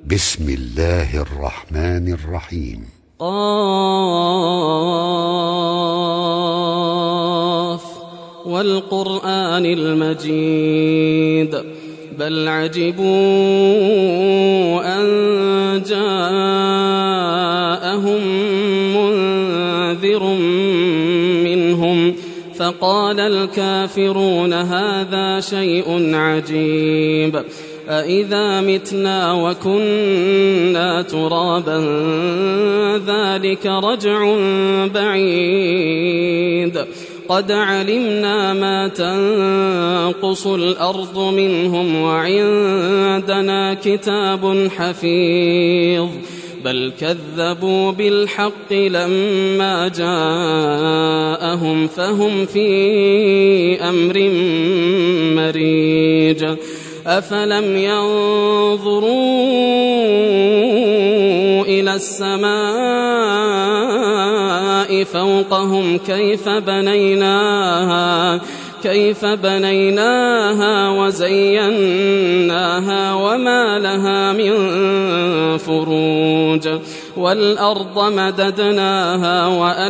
بسم الله الرحمن الرحيم. قاف والقرآن المجيد بل عجبوا أن جاءهم منذر منهم فقال الكافرون هذا شيء عجيب أإذا متنا وكنا ترابا ذلك رجع بعيد قد علمنا ما تنقص الأرض منهم وعندنا كتاب حفيظ بل كذبوا بالحق لما جاءهم فهم في أمر مريج أفلم ينظروا إلى السماء فوقهم كيف بنيناها وزيناها وما لها من فروج والأرض مددناها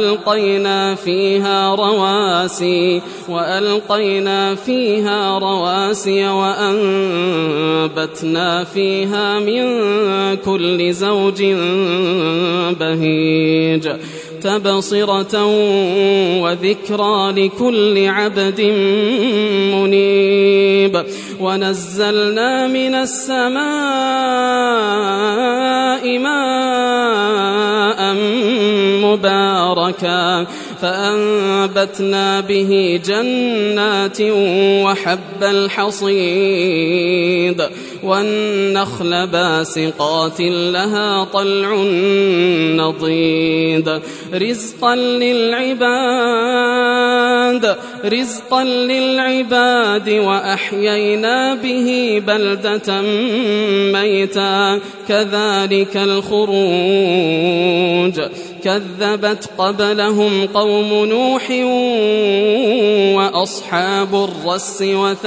وألقينا فيها رواسي وأنبتنا فيها من كل زوج بهيج تبصرة وذكرى لكل عبد منيب ونزلنا من السماء ماء مباركا فأنبتنا به جنات وحب الحصيد والنخل باسقات لها طلع نضيد رزقا للعباد وأحيينا به بلدة ميتا كذلك الخروج كذبت قبلهم قوم نوح وأصحاب الرس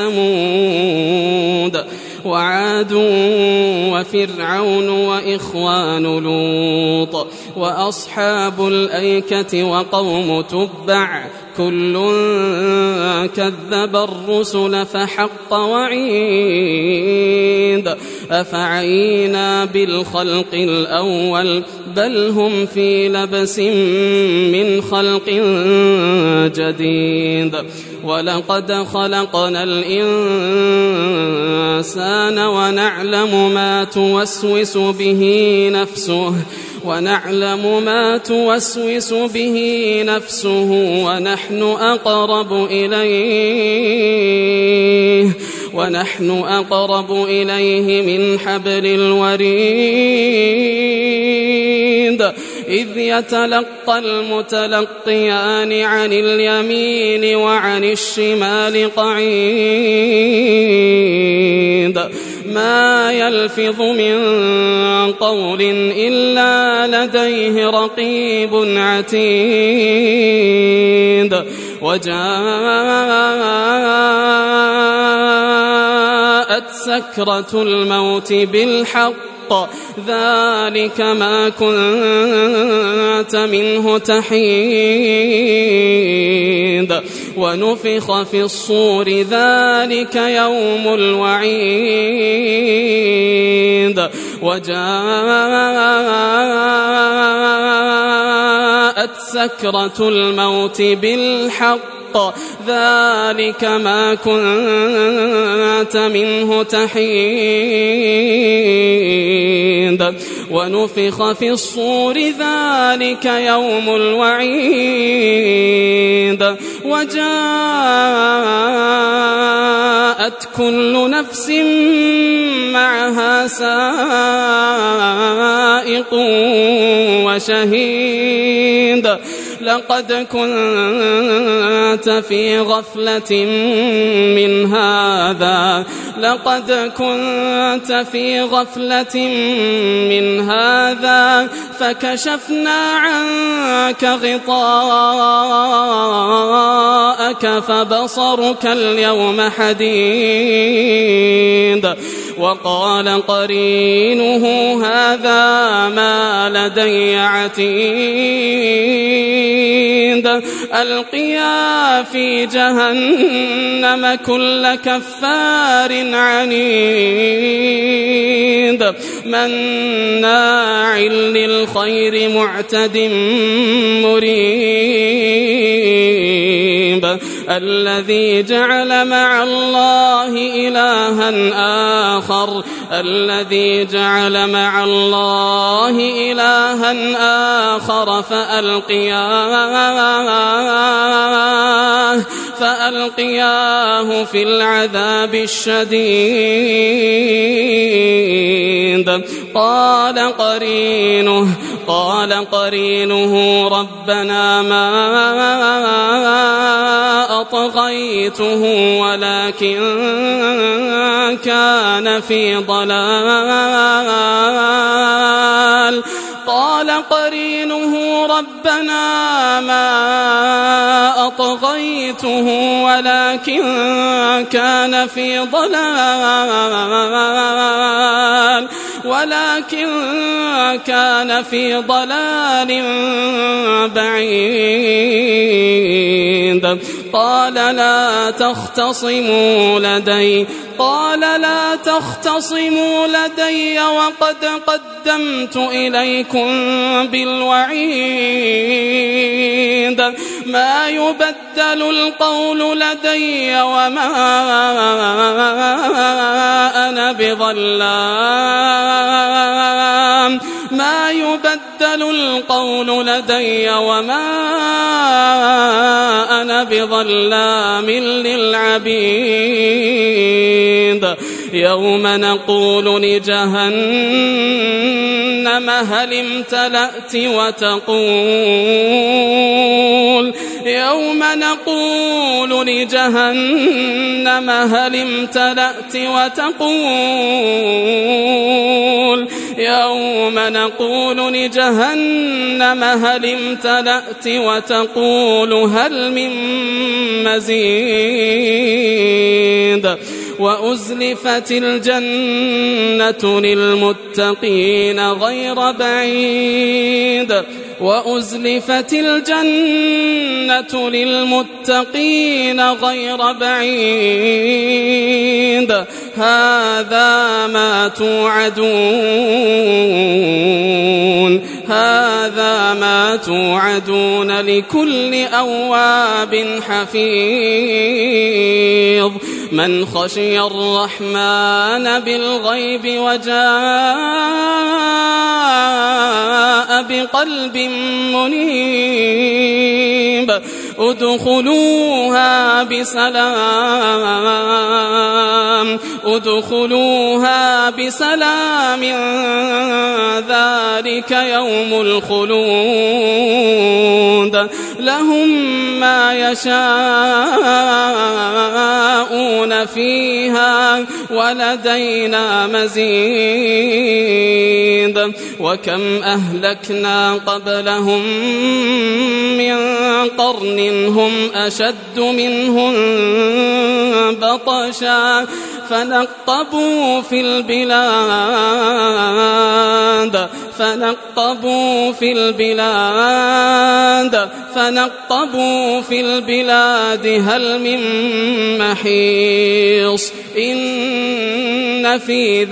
وثمود وعاد وفرعون وإخوان لوط وأصحاب الأيكة وقوم تبع كل كذب الرسل فحق وعيد أفعينا بالخلق الأول بل هم في لبس من خلق جديد ولقد خلقنا الإنسان ونعلم ما توسوس به نفسه ونحن أقرب إليه من حبل الوريد إذ يتلقى المتلقيان عن اليمين وعن الشمال قعيد ما يلفظ من قول إلا لديه رقيب عتيد وجاءت سكرة الموت بالحق ذلك ما كنت منه تحيد ونفخ في الصور ذلك يوم الوعيد وجاءت سكرة الموت بالحق ذلك ما كنت منه تحيد ونفخ في الصور ذلك يوم الوعيد وجاءت كل نفس معها سائق وشهيد لقد كنت في غفلة من هذا فكشفنا عنك غطاءك فبصرك اليوم حديد. وقال قرينه هذا ما لدي عتيد. ألقيا في جهنم كل كفار عنيد مناع للخير معتد مريب. الذي جعل مع الله إلها آخر فألقياه في العذاب الشديد. قال قرينه ربنا ما أطغيته ولكن كان في ضلال. قال قرينه ربنا ما أطغيته ولكن كان في ضلال بعيد. قال لا تختصموا لدي وقد قدمت إليكم بالوعيد. ما يبدل القول لدي وما أنا بظلام للعبيد. يوم نقول لجهنم هل امتلأت وتقول هل من مزيد. وأزلفت الجنة للمتقين غير بعيد. هذا ما توعدون لكل أواب حفيظ. من خشي الرحمن بالغيب وجاء بقلب منيب. ادخلوها بسلام ذلك يوم الخلود. لهم ما يشاءون فيها ولدينا مزيد. وكم أهلكنا قبلهم من قرن هم أشد منهم بطشا فنقبوا في البلاد هل من محيص. إن في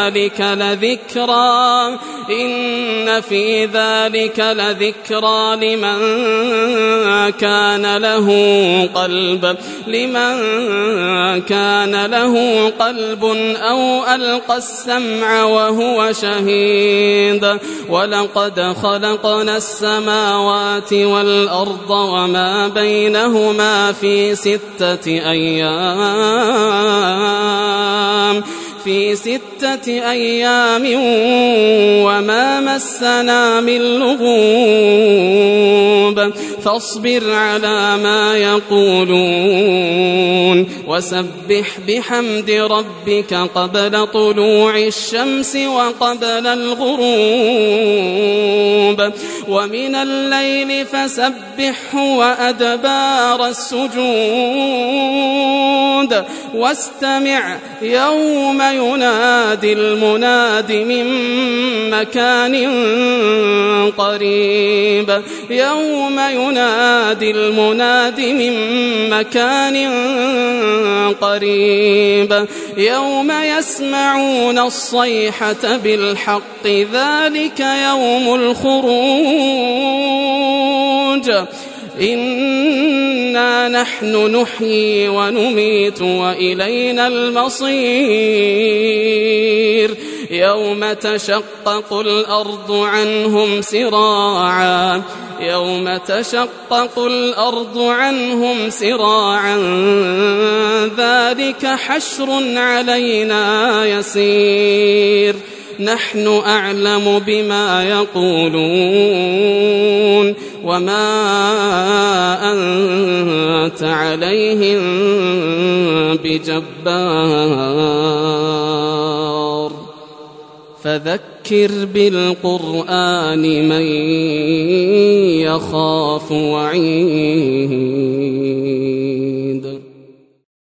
ذلك لذكرى لمن كان له قلب أو ألقى السمع وهو شهيد. ولقد خلقنا السماوات والأرض وما بينهما في 6 أيام وما مسنا من لغوب. فاصبر على ما يقولون وسبح بحمد ربك قبل طلوع الشمس وقبل الغروب ومن الليل فسبحه وأدبار السجود واستمع يوم ينادي المناد من مكان قريب يوم ينادي المناد من مكان قريب يوم يسمعون الصيحة بالحق ذلك يوم الخروج إنا نحن نحيي ونميت وإلينا المصير يوم تشقق الأرض عنهم سراعا يوم تشقق الأرض عنهم سراعا ذلك حشر علينا يسير نحن أعلم بما يقولون وما أنت عليهم بجبار فذكر بالقرآن من يخاف وعيد